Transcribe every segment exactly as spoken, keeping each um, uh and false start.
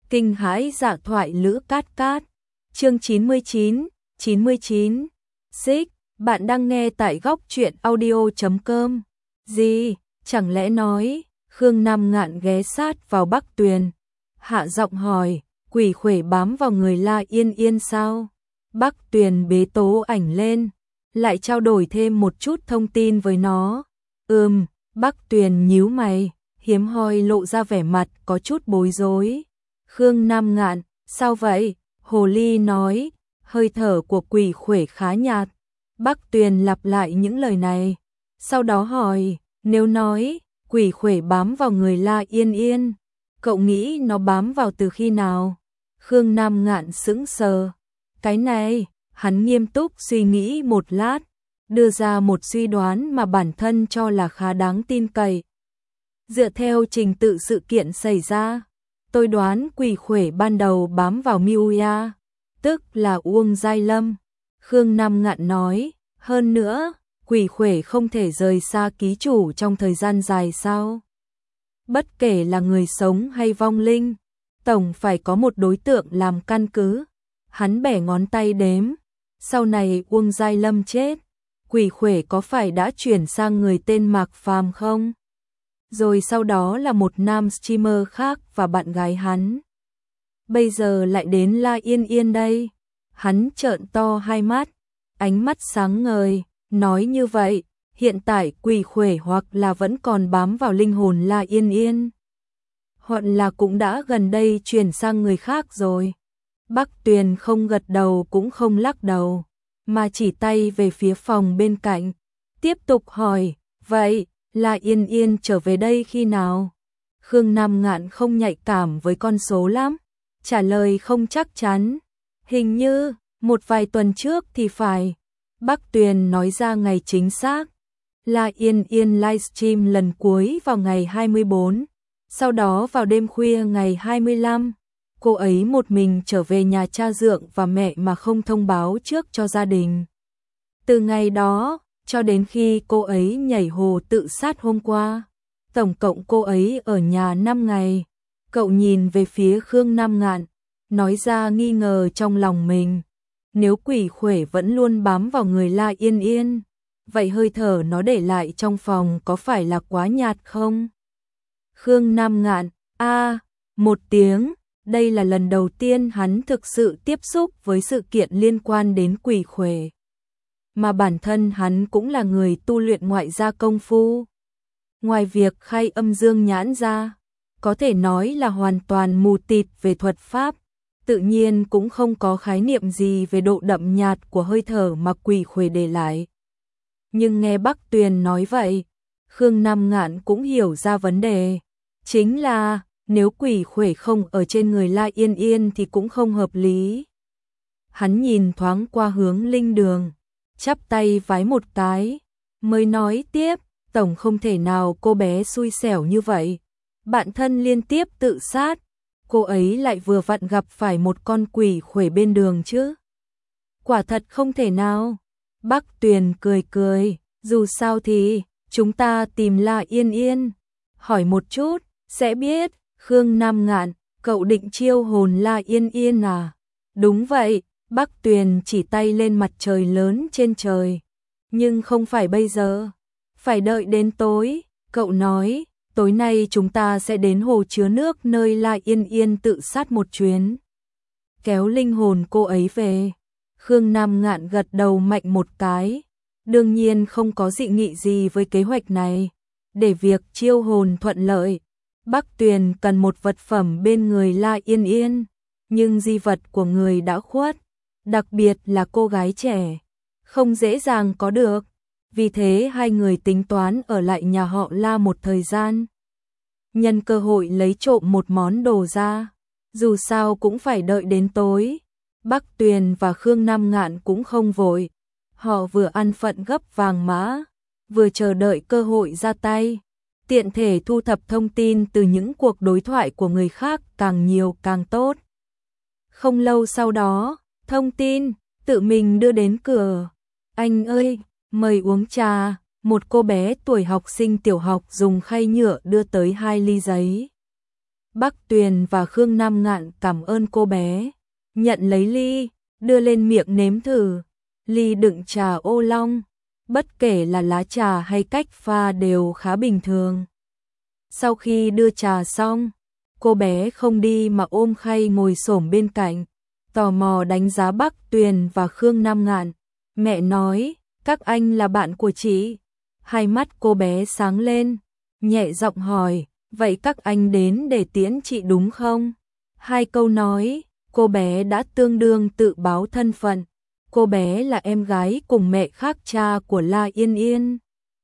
Kinh hãi dạ thoại Lữ Cát Cát. Chương chín mươi chín, chín mươi chín. Xích, bạn đang nghe tại góc truyện audio chấm com. Gì, chẳng lẽ nói, Khương Nam Ngạn ghé sát vào Bắc Tuyền, hạ giọng hỏi, quỷ khuể bám vào người La Yên Yên sao? Bắc Tuyền bế tố ảnh lên, lại trao đổi thêm một chút thông tin với nó. Ừm, Bắc Tuyền nhíu mày, hiếm hoi lộ ra vẻ mặt có chút bối rối. Khương Nam Ngạn, sao vậy? Hồ ly nói, hơi thở của quỷ khuể khá nhạt. Bắc Tuyền lặp lại những lời này, sau đó hỏi, nếu nói, quỷ khuể bám vào người La Yên Yên, cậu nghĩ nó bám vào từ khi nào? Khương Nam Ngạn sững sờ. Cái này, hắn nghiêm túc suy nghĩ một lát, đưa ra một suy đoán mà bản thân cho là khá đáng tin cậy. Dựa theo trình tự sự kiện xảy ra, tôi đoán quỷ khuể ban đầu bám vào Miuya, tức là Uông Giai Lâm. Khương Nam Ngạn nói, hơn nữa, quỷ khuể không thể rời xa ký chủ trong thời gian dài sao? Bất kể là người sống hay vong linh, tổng phải có một đối tượng làm căn cứ. Hắn bẻ ngón tay đếm, sau này Uông Giai Lâm chết, quỷ khuể có phải đã chuyển sang người tên Mạc Phàm không? Rồi sau đó là một nam streamer khác và bạn gái hắn. Bây giờ lại đến La Yên Yên đây. Hắn trợn to hai mắt, ánh mắt sáng ngời, nói như vậy, hiện tại quỷ khuể hoặc là vẫn còn bám vào linh hồn La Yên Yên, hoặc là cũng đã gần đây chuyển sang người khác rồi. Bắc Tuyền không gật đầu cũng không lắc đầu, mà chỉ tay về phía phòng bên cạnh, tiếp tục hỏi, vậy, La Yên Yên trở về đây khi nào? Khương Nam Ngạn không nhạy cảm với con số lắm, trả lời không chắc chắn, hình như, một vài tuần trước thì phải. Bắc Tuyền nói ra ngày chính xác. La Yên Yên livestream lần cuối vào ngày hai mươi bốn, sau đó vào đêm khuya ngày hai mươi lăm. Cô ấy một mình trở về nhà cha dượng và mẹ mà không thông báo trước cho gia đình. Từ ngày đó, cho đến khi cô ấy nhảy hồ tự sát hôm qua, tổng cộng cô ấy ở nhà năm ngày. Cậu nhìn về phía Khương Nam Ngạn, nói ra nghi ngờ trong lòng mình. Nếu quỷ khuể vẫn luôn bám vào người La Yên Yên, vậy hơi thở nó để lại trong phòng có phải là quá nhạt không? Khương Nam Ngạn, a, một tiếng. Đây là lần đầu tiên hắn thực sự tiếp xúc với sự kiện liên quan đến quỷ khuể. Mà bản thân hắn cũng là người tu luyện ngoại gia công phu. Ngoài việc khai âm dương nhãn ra, có thể nói là hoàn toàn mù tịt về thuật pháp, tự nhiên cũng không có khái niệm gì về độ đậm nhạt của hơi thở mà quỷ khuể để lại. Nhưng nghe Bắc Tuyền nói vậy, Khương Nam Ngạn cũng hiểu ra vấn đề, chính là nếu quỷ khuể không ở trên người La Yên Yên thì cũng không hợp lý. Hắn nhìn thoáng qua hướng linh đường, chắp tay vái một cái, mới nói tiếp, tổng không thể nào cô bé xui xẻo như vậy. Bạn thân liên tiếp tự sát, cô ấy lại vừa vặn gặp phải một con quỷ khuể bên đường chứ. Quả thật không thể nào. Bắc Tuyền cười cười, dù sao thì, chúng ta tìm La Yên Yên. Hỏi một chút, sẽ biết. Khương Nam Ngạn, cậu định chiêu hồn La Yên Yên à? Đúng vậy, Bắc Tuyền chỉ tay lên mặt trời lớn trên trời. Nhưng không phải bây giờ, phải đợi đến tối. Cậu nói, tối nay chúng ta sẽ đến hồ chứa nước nơi La Yên Yên tự sát một chuyến, kéo linh hồn cô ấy về. Khương Nam Ngạn gật đầu mạnh một cái, đương nhiên không có dị nghị gì với kế hoạch này. Để việc chiêu hồn thuận lợi, Bắc Tuyền cần một vật phẩm bên người La Yên Yên, nhưng di vật của người đã khuất, đặc biệt là cô gái trẻ, không dễ dàng có được. Vì thế hai người tính toán ở lại nhà họ La một thời gian, nhân cơ hội lấy trộm một món đồ ra, dù sao cũng phải đợi đến tối. Bắc Tuyền và Khương Nam Ngạn cũng không vội, họ vừa ăn phận gấp vàng mã, vừa chờ đợi cơ hội ra tay, tiện thể thu thập thông tin từ những cuộc đối thoại của người khác càng nhiều càng tốt. Không lâu sau đó, thông tin tự mình đưa đến cửa. Anh ơi, mời uống trà. Một cô bé tuổi học sinh tiểu học dùng khay nhựa đưa tới hai ly giấy. Bắc Tuyền và Khương Nam Ngạn cảm ơn cô bé, nhận lấy ly, đưa lên miệng nếm thử. Ly đựng trà ô long, bất kể là lá trà hay cách pha đều khá bình thường. Sau khi đưa trà xong, cô bé không đi mà ôm khay ngồi xổm bên cạnh, tò mò đánh giá Bắc Tuyền và Khương Nam Ngạn. Mẹ nói, các anh là bạn của chị. Hai mắt cô bé sáng lên, nhẹ giọng hỏi, vậy các anh đến để tiễn chị đúng không? Hai câu nói, cô bé đã tương đương tự báo thân phận. Cô bé là em gái cùng mẹ khác cha của La Yên Yên.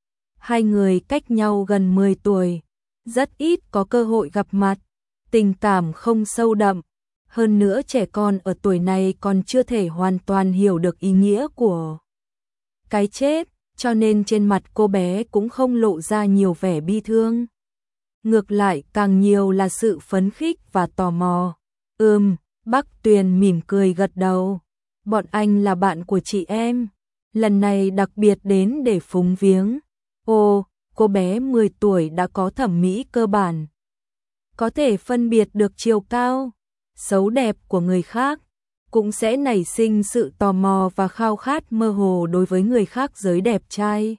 Hai người cách nhau gần mười tuổi, rất ít có cơ hội gặp mặt, tình cảm không sâu đậm. Hơn nữa trẻ con ở tuổi này còn chưa thể hoàn toàn hiểu được ý nghĩa của cái chết, cho nên trên mặt cô bé cũng không lộ ra nhiều vẻ bi thương. Ngược lại càng nhiều là sự phấn khích và tò mò. Ừm, Bắc Tuyền mỉm cười gật đầu. Bọn anh là bạn của chị em, lần này đặc biệt đến để phúng viếng. Ồ, cô bé mười tuổi đã có thẩm mỹ cơ bản, có thể phân biệt được chiều cao, xấu đẹp của người khác, cũng sẽ nảy sinh sự tò mò và khao khát mơ hồ đối với người khác giới đẹp trai.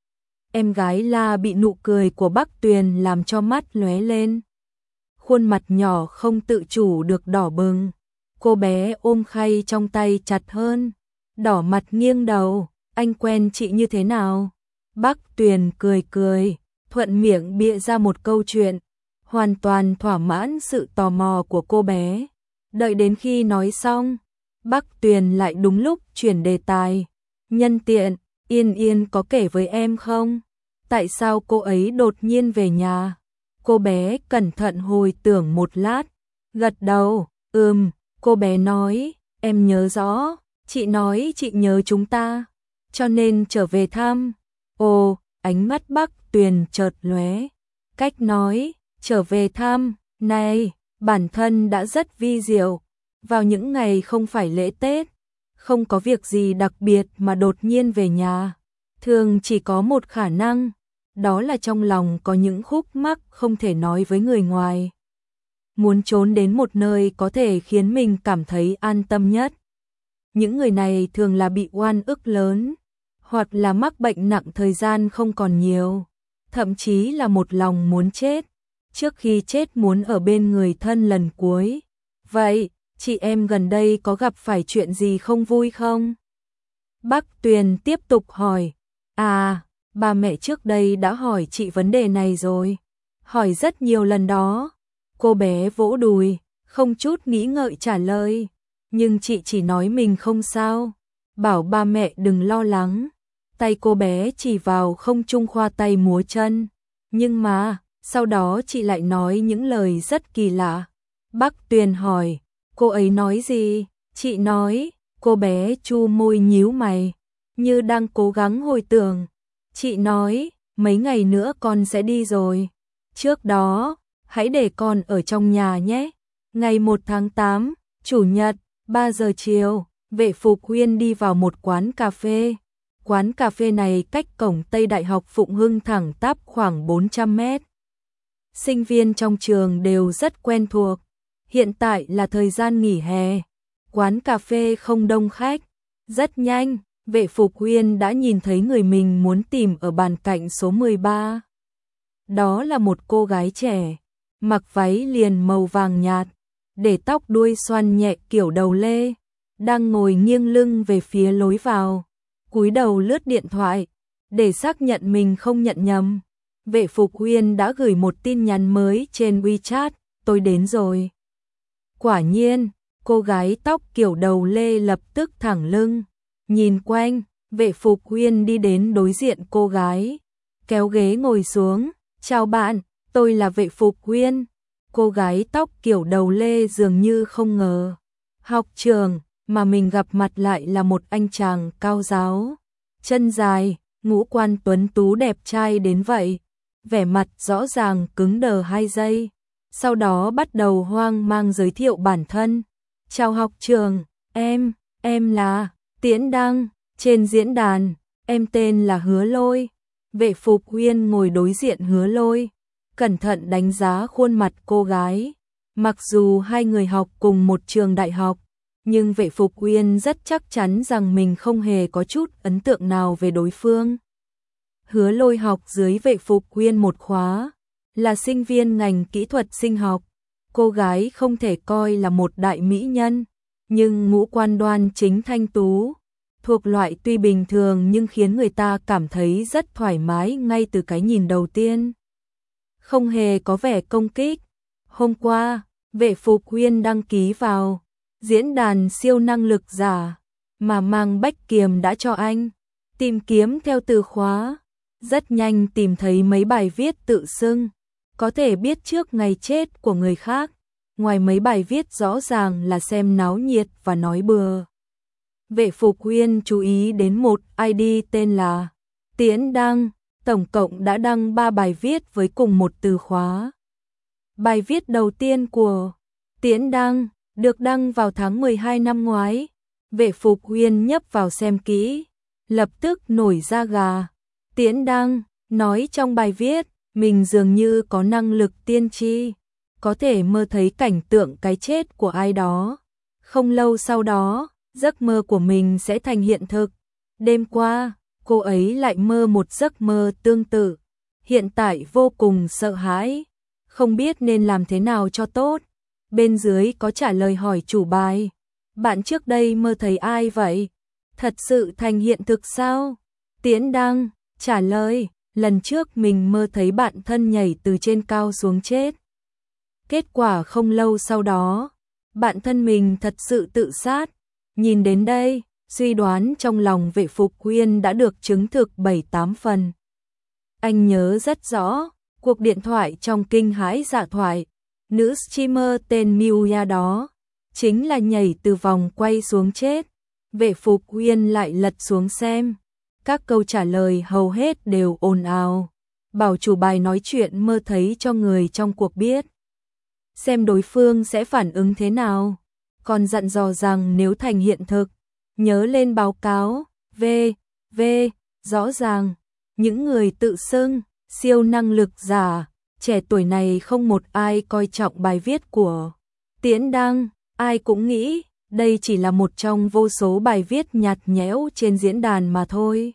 Em gái La bị nụ cười của Bắc Tuyền làm cho mắt lóe lên. Khuôn mặt nhỏ không tự chủ được đỏ bừng. Cô bé ôm khay trong tay chặt hơn, đỏ mặt nghiêng đầu, anh quen chị như thế nào? Bắc Tuyền cười cười, thuận miệng bịa ra một câu chuyện, hoàn toàn thỏa mãn sự tò mò của cô bé. Đợi đến khi nói xong, Bắc Tuyền lại đúng lúc chuyển đề tài. Nhân tiện, Yên Yên có kể với em không? Tại sao cô ấy đột nhiên về nhà? Cô bé cẩn thận hồi tưởng một lát, gật đầu, ừm, cô bé nói, em nhớ rõ, chị nói chị nhớ chúng ta, cho nên trở về thăm. Ồ, ánh mắt Bắc Tuyền chợt lóe, cách nói, trở về thăm, này, bản thân đã rất vi diệu, vào những ngày không phải lễ Tết, không có việc gì đặc biệt mà đột nhiên về nhà, thường chỉ có một khả năng, đó là trong lòng có những khúc mắc không thể nói với người ngoài. Muốn trốn đến một nơi có thể khiến mình cảm thấy an tâm nhất. Những người này thường là bị oan ức lớn, hoặc là mắc bệnh nặng thời gian không còn nhiều, thậm chí là một lòng muốn chết, trước khi chết muốn ở bên người thân lần cuối. Vậy, chị em gần đây có gặp phải chuyện gì không vui không? Bắc Tuyền tiếp tục hỏi. À, ba mẹ trước đây đã hỏi chị vấn đề này rồi. Hỏi rất nhiều lần đó. Cô bé vỗ đùi, không chút nghĩ ngợi trả lời. Nhưng chị chỉ nói mình không sao, bảo ba mẹ đừng lo lắng. Tay cô bé chỉ vào không trung khoa tay múa chân. Nhưng mà, sau đó chị lại nói những lời rất kỳ lạ. Bắc Tuyền hỏi, cô ấy nói gì? Chị nói, cô bé chu môi nhíu mày, như đang cố gắng hồi tưởng. Chị nói, mấy ngày nữa con sẽ đi rồi. Trước đó, hãy để con ở trong nhà nhé. Ngày một tháng tám, Chủ nhật, ba giờ chiều, Vệ Phục Huyên đi vào một quán cà phê. Quán cà phê này cách cổng Tây Đại học Phụng Hưng thẳng tắp khoảng bốn trăm mét. Sinh viên trong trường đều rất quen thuộc. Hiện tại là thời gian nghỉ hè. Quán cà phê không đông khách. Rất nhanh, Vệ Phục Huyên đã nhìn thấy người mình muốn tìm ở bàn cạnh số mười ba. Đó là một cô gái trẻ, mặc váy liền màu vàng nhạt, để tóc đuôi xoăn nhẹ kiểu đầu lê, đang ngồi nghiêng lưng về phía lối vào, cúi đầu lướt điện thoại, để xác nhận mình không nhận nhầm. Vệ Phục Huyên đã gửi một tin nhắn mới trên WeChat, tôi đến rồi. Quả nhiên, cô gái tóc kiểu đầu lê lập tức thẳng lưng, nhìn quanh, Vệ Phục Huyên đi đến đối diện cô gái, kéo ghế ngồi xuống, chào bạn, tôi là Vệ Phục Huyên. Cô gái tóc kiểu đầu lê dường như không ngờ, học trường mà mình gặp mặt lại là một anh chàng cao ráo, chân dài, ngũ quan tuấn tú đẹp trai đến vậy. Vẻ mặt rõ ràng cứng đờ hai giây, sau đó bắt đầu hoang mang giới thiệu bản thân. Chào học trường, em, em là Tiễn Đăng, trên diễn đàn, em tên là Hứa Lôi. Vệ Phục Huyên ngồi đối diện Hứa Lôi, cẩn thận đánh giá khuôn mặt cô gái, Mặc dù hai người học cùng một trường đại học, nhưng Vệ Phục Uyên rất chắc chắn rằng mình không hề có chút ấn tượng nào về đối phương. Hứa Lôi học dưới Vệ Phục Uyên một khóa, là sinh viên ngành kỹ thuật sinh học. Cô gái không thể coi là một đại mỹ nhân, nhưng ngũ quan đoan chính thanh tú, thuộc loại tuy bình thường nhưng khiến người ta cảm thấy rất thoải mái ngay từ cái nhìn đầu tiên. Không hề có vẻ công kích. Hôm qua, Vệ Phục Uyên đăng ký vào diễn đàn siêu năng lực giả mà Mang Bách Kiềm đã cho anh. Tìm kiếm theo từ khóa, rất nhanh tìm thấy mấy bài viết tự xưng có thể biết trước ngày chết của người khác. Ngoài mấy bài viết rõ ràng là xem náo nhiệt và nói bừa, Vệ Phục Uyên chú ý đến một i đê tên là Tiễn Đăng, tổng cộng đã đăng ba bài viết với cùng một từ khóa. Bài viết đầu tiên của Tiễn Đăng được đăng vào tháng mười hai năm ngoái. Vệ Phục Uyên nhấp vào xem kỹ, lập tức nổi da gà. Tiễn Đăng nói trong bài viết, mình dường như có năng lực tiên tri, có thể mơ thấy cảnh tượng cái chết của ai đó. Không lâu sau đó, giấc mơ của mình sẽ thành hiện thực. Đêm qua, cô ấy lại mơ một giấc mơ tương tự. Hiện tại vô cùng sợ hãi, không biết nên làm thế nào cho tốt. Bên dưới có trả lời hỏi chủ bài, bạn trước đây mơ thấy ai vậy? Thật sự thành hiện thực sao? Tiễn Đăng trả lời, lần trước mình mơ thấy bạn thân nhảy từ trên cao xuống chết. Kết quả không lâu sau đó, bạn thân mình thật sự tự sát. Nhìn đến đây, suy đoán trong lòng Vệ Phục Uyên đã được chứng thực bảy tám phần. Anh nhớ rất rõ, cuộc điện thoại trong Kinh Hãi Dạ Thoại, nữ streamer tên Miuya đó, chính là nhảy từ vòng quay xuống chết. Vệ Phục Uyên lại lật xuống xem, các câu trả lời hầu hết đều ồn ào, bảo chủ bài nói chuyện mơ thấy cho người trong cuộc biết, xem đối phương sẽ phản ứng thế nào, còn dặn dò rằng nếu thành hiện thực, nhớ lên báo cáo. V, V, rõ ràng, những người tự xưng siêu năng lực giả, trẻ tuổi này không một ai coi trọng bài viết của Tiễn Đăng, ai cũng nghĩ đây chỉ là một trong vô số bài viết nhạt nhẽo trên diễn đàn mà thôi.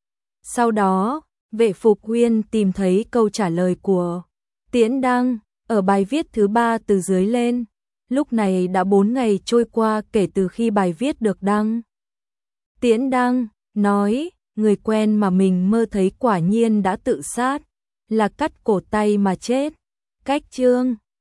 Sau đó, Vệ Phục Uyên tìm thấy câu trả lời của Tiễn Đăng ở bài viết thứ ba từ dưới lên. Lúc này đã bốn ngày trôi qua kể từ khi bài viết được đăng. Tiễn Đăng nói, người quen mà mình mơ thấy quả nhiên đã tự sát, là cắt cổ tay mà chết. Cách chương